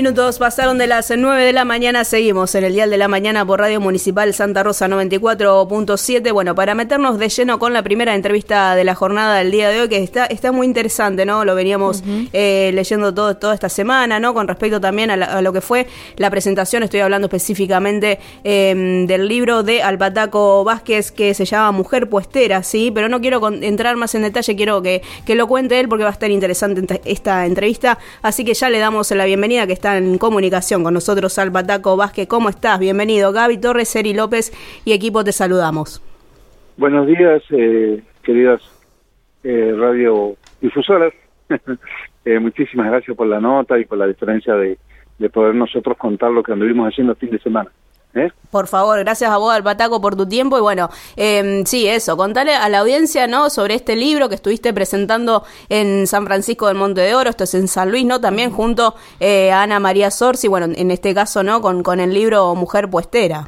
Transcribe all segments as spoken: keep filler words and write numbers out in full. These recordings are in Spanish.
minutos pasaron de las nueve de la mañana, seguimos en el Dial de la Mañana por Radio Municipal Santa Rosa noventa y cuatro punto siete. Bueno, para meternos de lleno con la primera entrevista de la jornada del día de hoy, que está está muy interesante, ¿no? Lo veníamos uh-huh. eh, leyendo todo, toda esta semana, ¿no? Con respecto también a, la, a lo que fue la presentación, estoy hablando específicamente eh, del libro de Alpataco Vázquez que se llama Mujer Puestera, ¿sí? Pero no quiero con, entrar más en detalle, quiero que, que lo cuente él porque va a estar interesante esta entrevista, así que ya le damos la bienvenida, que está en comunicación con nosotros, Alpataco Vázquez. ¿Cómo estás? Bienvenido. Gaby Torres, Eri López y equipo, te saludamos. Buenos días, eh, queridas eh, radiodifusoras. eh, muchísimas gracias por la nota y por la diferencia de, de poder nosotros contar lo que anduvimos haciendo el fin de semana. ¿Eh? Por favor, gracias a vos, Alpataco, por tu tiempo. Y bueno, eh, sí, eso, contale a la audiencia, ¿no?, sobre este libro que estuviste presentando en San Francisco del Monte de Oro, esto es en San Luis, ¿no?, también junto eh, a Ana María Sorsi, bueno, en este caso, ¿no?, con, con el libro Mujer Puestera.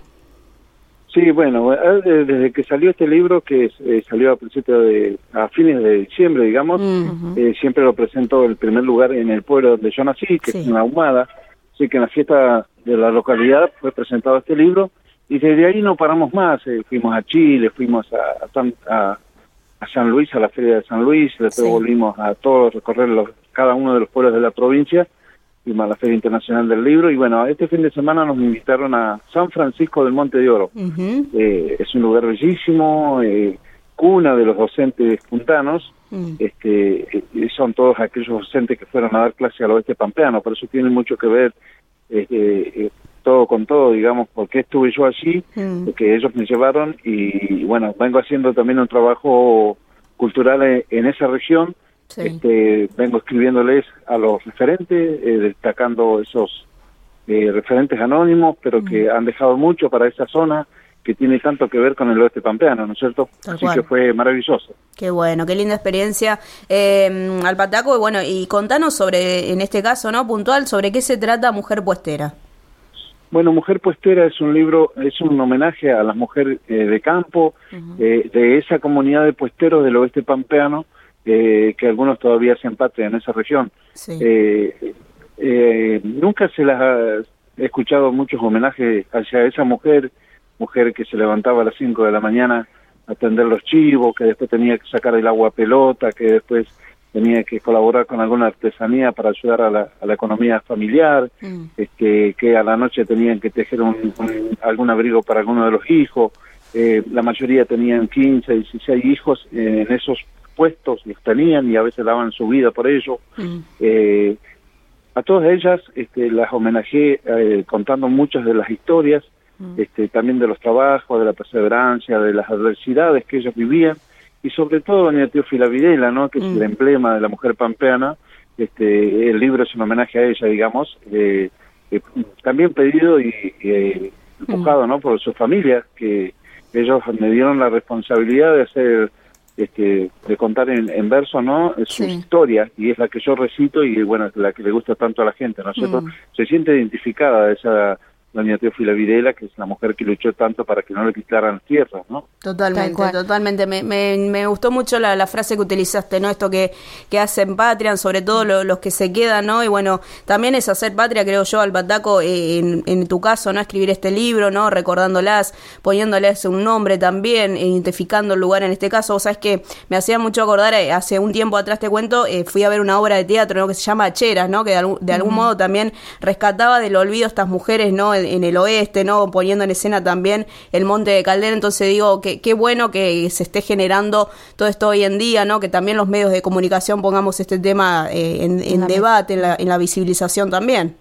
Sí, bueno, desde que salió este libro, que eh, salió a principio de, a fines de diciembre, digamos, uh-huh. eh, siempre lo presento en el primer lugar en el pueblo donde yo nací, que sí. es en Ahumada. Así que en la fiesta de la localidad fue presentado este libro y desde ahí no paramos más. Eh, fuimos a Chile, fuimos a, a, San, a, a San Luis, a la Feria de San Luis, después sí. volvimos a todos, recorrer los, cada uno de los pueblos de la provincia, fuimos a la Feria Internacional del Libro y bueno, este fin de semana nos invitaron a San Francisco del Monte de Oro. Uh-huh. Eh, es un lugar bellísimo, eh, cuna de los docentes puntanos. Mm. Este, son todos aquellos docentes que fueron a dar clase al oeste pampeano, por eso tiene mucho que ver este, eh, todo con todo, digamos, porque estuve yo allí, mm. porque ellos me llevaron y bueno, vengo haciendo también un trabajo cultural en, en esa región, sí. este, vengo escribiéndoles a los referentes, eh, destacando esos eh, referentes anónimos, pero mm. que han dejado mucho para esa zona, que tiene tanto que ver con el oeste pampeano, ¿no es cierto? Tal Así cual. Que fue maravilloso. Qué bueno, qué linda experiencia, eh, Alpataco. Y bueno, y contanos sobre, en este caso, ¿no?, puntual, sobre qué se trata Mujer Puestera. Bueno, Mujer Puestera es un libro, es un homenaje a las mujeres eh, de campo, uh-huh. eh, de esa comunidad de puesteros del oeste pampeano, eh, que algunos todavía se empatran en esa región. Sí. Eh, eh, nunca se las ha escuchado muchos homenajes hacia esa mujer, mujer que se levantaba a las cinco de la mañana a atender los chivos, que después tenía que sacar el agua a pelota, que después tenía que colaborar con alguna artesanía para ayudar a la, a la economía familiar, mm. este, que a la noche tenían que tejer un, un, algún abrigo para alguno de los hijos. Eh, la mayoría tenían quince, dieciséis hijos eh, en esos puestos, los tenían y a veces daban su vida por ello. Mm. Eh, a todas ellas este, las homenajeé eh, contando muchas de las historias, Este, también de los trabajos, de la perseverancia, de las adversidades que ellos vivían, y sobre todo doña Teófila Videla, ¿no?, que mm. es el emblema de la mujer pampeana. Este, el libro es un homenaje a ella, digamos, eh, eh, también pedido y eh, empujado, mm. ¿no?, por su familia, que ellos me dieron la responsabilidad de hacer, este, de contar en, en verso, ¿no?, su sí. historia, y es la que yo recito y bueno, es la que le gusta tanto a la gente, ¿no es cierto? Mm. Se siente identificada esa doña Teófila Videla, que es la mujer que luchó tanto para que no le quitaran tierras, ¿no? Totalmente, totalmente. Me, me, me gustó mucho la, la frase que utilizaste, ¿no? Esto que, que hacen patria, sobre todo lo, los que se quedan, ¿no? Y bueno, también es hacer patria, creo yo, Alpataco, eh, en, en tu caso, ¿no? Escribir este libro, ¿no? Recordándolas, poniéndoles un nombre también, identificando el lugar en este caso. Vos sabés que me hacía mucho acordar, eh, hace un tiempo atrás te cuento, eh, fui a ver una obra de teatro, ¿no?, que se llama Cheras, ¿no?, que de, algún, de algún uh-huh. modo también rescataba del olvido a estas mujeres, ¿no?, en el oeste, ¿no?, poniendo en escena también el Monte de Caldera. Entonces digo que qué bueno que se esté generando todo esto hoy en día, ¿no?, que también los medios de comunicación pongamos este tema eh, en, en debate, en la, en la visibilización también.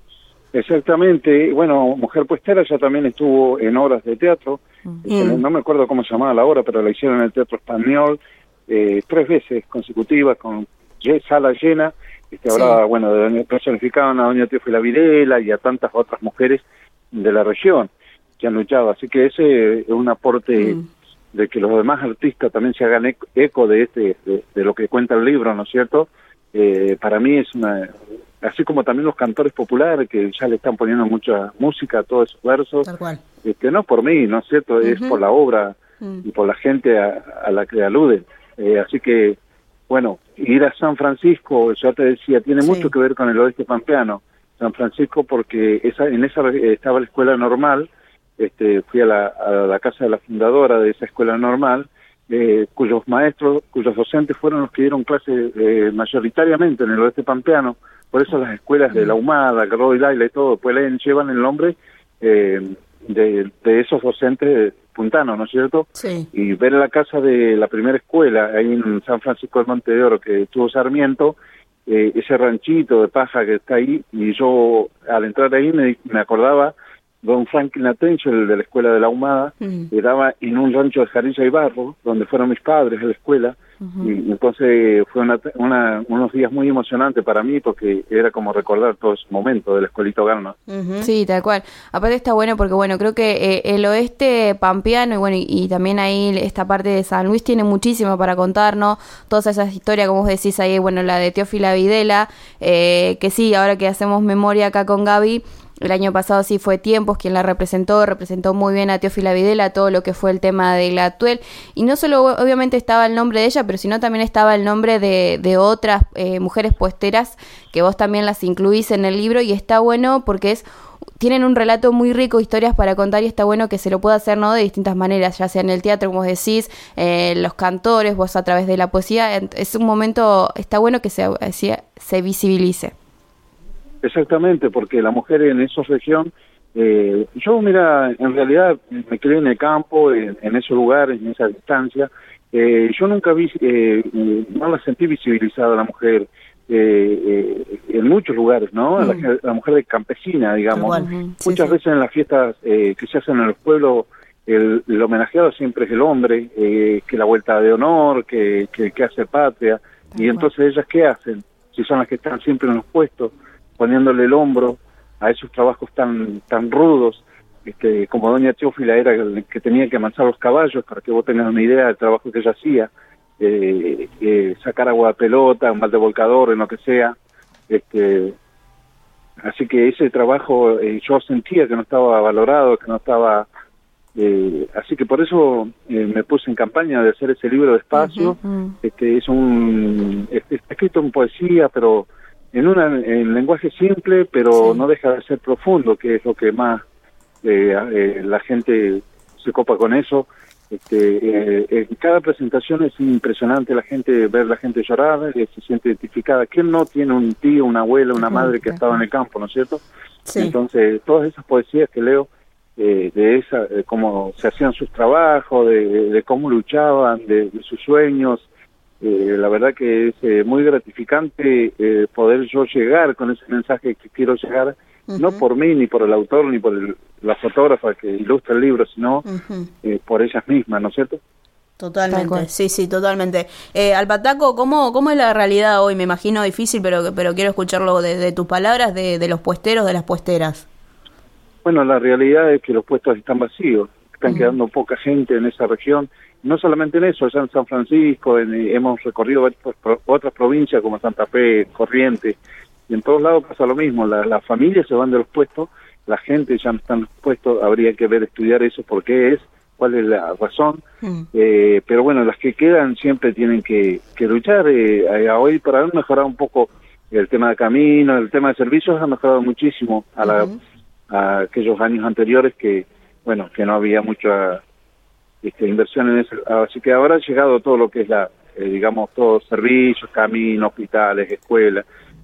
Exactamente. Bueno, Mujer Puestera ya también estuvo en obras de teatro, mm. este, no me acuerdo cómo se llamaba la obra, pero la hicieron en el Teatro Español eh, tres veces consecutivas con sala llena. Este, sí. Hablaba, bueno, de doña, personificaban a doña Teófila Videla y a tantas otras mujeres de la región que han luchado, así que ese es un aporte mm. de que los demás artistas también se hagan eco de este de, de lo que cuenta el libro, ¿no es cierto? Eh, para mí es una, así como también los cantores populares que ya le están poniendo mucha música a todos esos versos, tal cual. Este, no por mí, ¿no es cierto? Uh-huh. Es por la obra mm. y por la gente a, a la que aluden, eh, así que bueno, ir a San Francisco, ya te decía, tiene sí. mucho que ver con el oeste pampeano. San Francisco, porque esa, en esa estaba la escuela normal. Este, fui a la, a la casa de la fundadora de esa escuela normal, eh, cuyos maestros, cuyos docentes fueron los que dieron clases eh, mayoritariamente en el oeste pampeano. Por eso las escuelas de La Humada, Garro y Daila y todo, pues llevan el nombre eh, de, de esos docentes puntanos, ¿no es cierto? Sí. Y ver la casa de la primera escuela, ahí en San Francisco del Monte de Oro, que tuvo Sarmiento, eh, ese ranchito de paja que está ahí, y yo al entrar ahí me, me acordaba don Franklin Atencio, el de la escuela de La Humada, mm. Estaba en un rancho de jarilla y barro, donde fueron mis padres a la escuela, uh-huh. Y entonces fue una, una, unos días muy emocionantes para mí, porque era como recordar todo ese momento del escuelito Garma. Uh-huh. Sí, tal cual. Aparte está bueno porque, bueno, creo que eh, el oeste pampeano, y bueno, y, y también ahí esta parte de San Luis tiene muchísimo para contarnos, todas esas historias, como vos decís ahí, bueno, la de Teófila Videla, eh, que sí, ahora que hacemos memoria acá con Gaby, el año pasado sí fue Tiempos quien la representó, representó muy bien a Teófila Videla, todo lo que fue el tema de la Tuel, y no solo obviamente estaba el nombre de ella, pero sino también estaba el nombre de, de otras eh, mujeres puesteras, que vos también las incluís en el libro, y está bueno porque es tienen un relato muy rico, historias para contar, y está bueno que se lo pueda hacer, ¿no?, de distintas maneras, ya sea en el teatro, como vos decís, eh, los cantores, vos a través de la poesía. Es un momento, está bueno que se, se visibilice. Exactamente, porque la mujer en esa región, eh, yo mira, en realidad me crié en el campo, en, en esos lugares, en esa distancia, eh, yo nunca vi, eh, no la sentí visibilizada la mujer eh, eh, en muchos lugares, ¿no? Mm. La, la mujer de campesina, digamos. Igual, uh-huh. Sí, muchas sí. veces en las fiestas eh, que se hacen en los pueblos, el, el homenajeado siempre es el hombre, eh, que la vuelta de honor, que, que, que hace patria, y igual. Entonces ellas, ¿qué hacen? Si son las que están siempre en los puestos, poniéndole el hombro a esos trabajos tan tan rudos, este, como doña Teófila era el que tenía que amansar los caballos, para que vos tengas una idea del trabajo que ella hacía, eh, eh, sacar agua de pelota, un balde volcador, en lo que sea. Este, así que ese trabajo eh, yo sentía que no estaba valorado, que no estaba... Eh, así que por eso eh, me puse en campaña de hacer ese libro despacio. Uh-huh. Este, es un... Está escrito en poesía, pero... en una en lenguaje simple, pero sí. no deja de ser profundo, que es lo que más eh, eh, la gente se copa con eso. Este, eh, en cada presentación es impresionante la gente, ver la gente llorar, eh, se siente identificada. ¿Quién no tiene un tío, una abuela, una madre que estaba en el campo, ¿no es cierto? Sí. Entonces, todas esas poesías que leo, eh, de esa, eh, cómo se hacían sus trabajos, de, de, de cómo luchaban, de, de sus sueños, Eh, la verdad que es eh, muy gratificante eh, poder yo llegar con ese mensaje que quiero llegar, uh-huh. no por mí, ni por el autor, ni por el, la fotógrafa que ilustra el libro, sino uh-huh. eh, por ellas mismas, ¿no es cierto? Totalmente, sí, sí, totalmente. Eh, Alpataco, ¿cómo, ¿cómo es la realidad hoy? Me imagino difícil, pero pero quiero escucharlo de, de tus palabras, de, de los puesteros, de las puesteras. Bueno, la realidad es que los puestos están vacíos, están uh-huh. quedando poca gente en esa región. No solamente en eso, allá en San Francisco, en, hemos recorrido otras provincias como Santa Fe, Corrientes, y en todos lados pasa lo mismo, las la familias se van de los puestos, la gente ya no está en los puestos, habría que ver, estudiar eso, por qué es, cuál es la razón, mm. eh, pero bueno, las que quedan siempre tienen que, que luchar. Eh, hoy para haber mejorado un poco el tema de camino, el tema de servicios ha mejorado muchísimo a, la, uh-huh. a aquellos años anteriores que, bueno, que no había mucha... Este, inversión en eso, así que ahora ha llegado todo lo que es la, eh, digamos, todos servicios, caminos, hospitales, escuelas,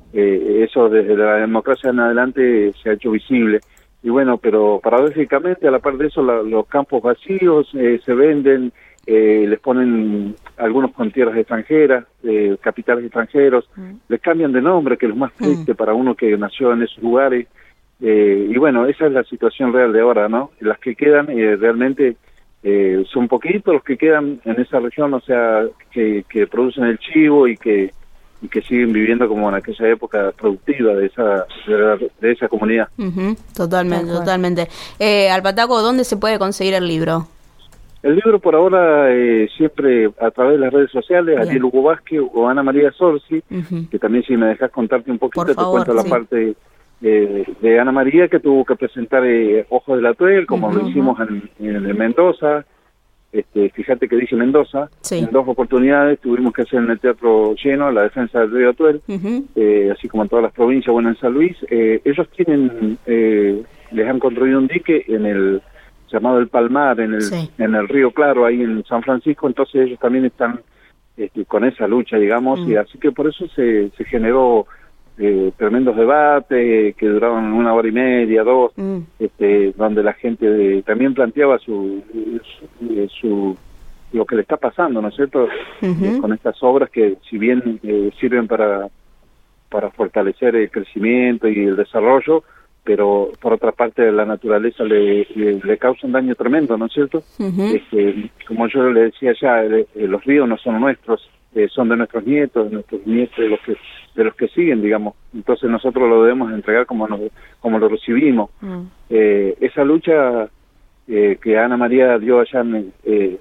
eh, eso desde la democracia en adelante se ha hecho visible, y bueno, pero paradójicamente a la par de eso la, los campos vacíos eh, se venden, eh, les ponen algunos con tierras extranjeras, eh, capitales extranjeros, mm. les cambian de nombre, que es lo más triste mm. para uno que nació en esos lugares, eh, y bueno, esa es la situación real de ahora, ¿no? Las que quedan eh, realmente Eh, son poquitos los que quedan en esa región, o sea, que, que producen el chivo y que y que siguen viviendo como en aquella época productiva de esa de, la, de esa comunidad. Uh-huh. Totalmente, uh-huh. totalmente. Eh, Alpataco, ¿dónde se puede conseguir el libro? El libro por ahora eh, siempre a través de las redes sociales, Ariel Hugo Vázquez o Ana María Sorsi, uh-huh. que también si me dejas contarte un poquito, por te favor, cuento sí. la parte eh, de Ana María, que tuvo que presentar eh, Ojos de la Tuel, como uh-huh. lo hicimos en, en, en Mendoza. Este, fíjate que dije Mendoza, sí. En dos oportunidades tuvimos que hacer en el teatro lleno la defensa del río Atuel, uh-huh. eh, así como en todas las provincias, bueno, en San Luis. Eh, ellos tienen, eh, les han construido un dique en el llamado El Palmar, en el, sí. en el río Claro, ahí en San Francisco, entonces ellos también están este, con esa lucha, digamos, uh-huh. y así que por eso se, se generó eh, tremendos debates que duraron una hora y media, dos, uh-huh. este, donde la gente de, también planteaba su, su, su lo que le está pasando, ¿no es cierto? Uh-huh. Eh, con estas obras que si bien eh, sirven para para fortalecer el crecimiento y el desarrollo, pero por otra parte la naturaleza le, le, le causa un daño tremendo, ¿no es cierto? Uh-huh. Este, como yo le decía ya, eh, los ríos no son nuestros, eh, son de nuestros nietos, de nuestros nietos, de los que de los que siguen, digamos. Entonces nosotros lo debemos entregar como nos, como lo recibimos. Uh-huh. Eh, esa lucha eh, que Ana María dio allá en eh,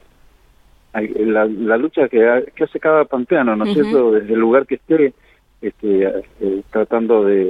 La, la lucha que, que hace cada pampeano, ¿no es uh-huh. cierto? Desde el lugar que esté, este, eh, tratando de,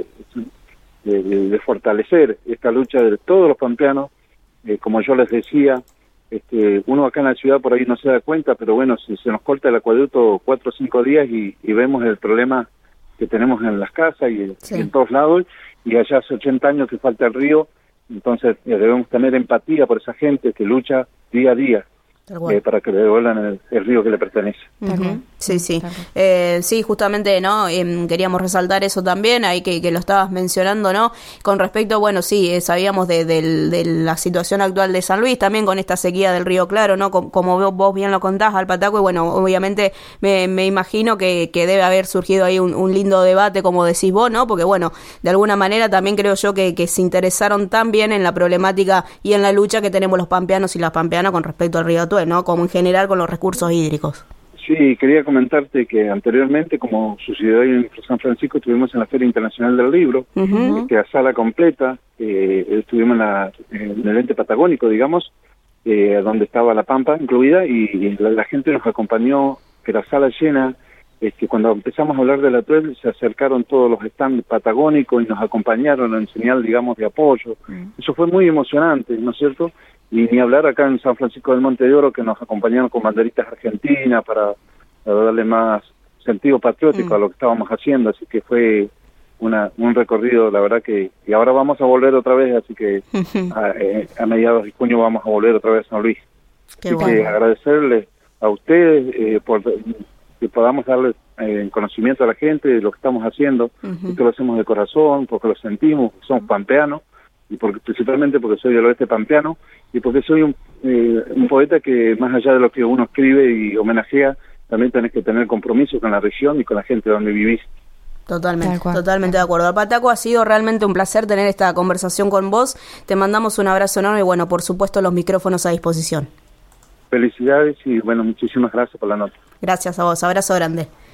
de, de, de fortalecer esta lucha de todos los pampeanos, eh, como yo les decía, este, uno acá en la ciudad por ahí no se da cuenta, pero bueno, si se nos corta el acueducto cuatro o cinco días y, y vemos el problema que tenemos en las casas y, sí. y en todos lados, y allá hace ochenta años que falta el río, entonces eh, debemos tener empatía por esa gente que lucha día a día. Eh, para que le devuelvan el, el río que le pertenece. Uh-huh. Sí, sí. Eh, sí, justamente, ¿no? Eh, queríamos resaltar eso también, ahí que, que lo estabas mencionando, ¿no? Con respecto, bueno, sí, eh, sabíamos de, de, de la situación actual de San Luis, también con esta sequía del río Claro, ¿no? Como, como vos bien lo contás, al Pataco, y bueno, obviamente me, me imagino que, que debe haber surgido ahí un, un lindo debate, como decís vos, ¿no? Porque, bueno, de alguna manera también creo yo que, que se interesaron también en la problemática y en la lucha que tenemos los pampeanos y las pampeanas con respecto al río Atuel, ¿no? Como en general con los recursos hídricos. Sí, quería comentarte que anteriormente, como sucedió ahí en San Francisco, estuvimos en la Feria Internacional del Libro, uh-huh. este, a sala completa, eh, estuvimos en, la, en el ente patagónico, digamos, eh, donde estaba la Pampa incluida, y, y la, la gente nos acompañó, que la sala llena. Este, cuando empezamos a hablar del Atuel, se acercaron todos los stands patagónicos y nos acompañaron en señal, digamos, de apoyo. Uh-huh. Eso fue muy emocionante, ¿no es cierto? Y ni hablar acá en San Francisco del Monte de Oro, que nos acompañaron con banderitas argentinas para, para darle más sentido patriótico mm. a lo que estábamos haciendo, así que fue una un recorrido, la verdad que, y ahora vamos a volver otra vez, así que a, eh, a mediados de junio vamos a volver otra vez a San Luis. Qué así bueno. Que agradecerles a ustedes eh, por que podamos darles eh, conocimiento a la gente de lo que estamos haciendo, uh-huh. que lo hacemos de corazón, porque lo sentimos, somos pampeanos, y porque, principalmente porque soy del oeste pampeano, y porque soy un, eh, un poeta que más allá de lo que uno escribe y homenajea, también tenés que tener compromiso con la región y con la gente donde vivís. Totalmente, totalmente de acuerdo. Pataco, ha sido realmente un placer tener esta conversación con vos. Te mandamos un abrazo enorme y bueno, por supuesto los micrófonos a disposición. Felicidades y bueno, muchísimas gracias por la nota. Gracias a vos, abrazo grande.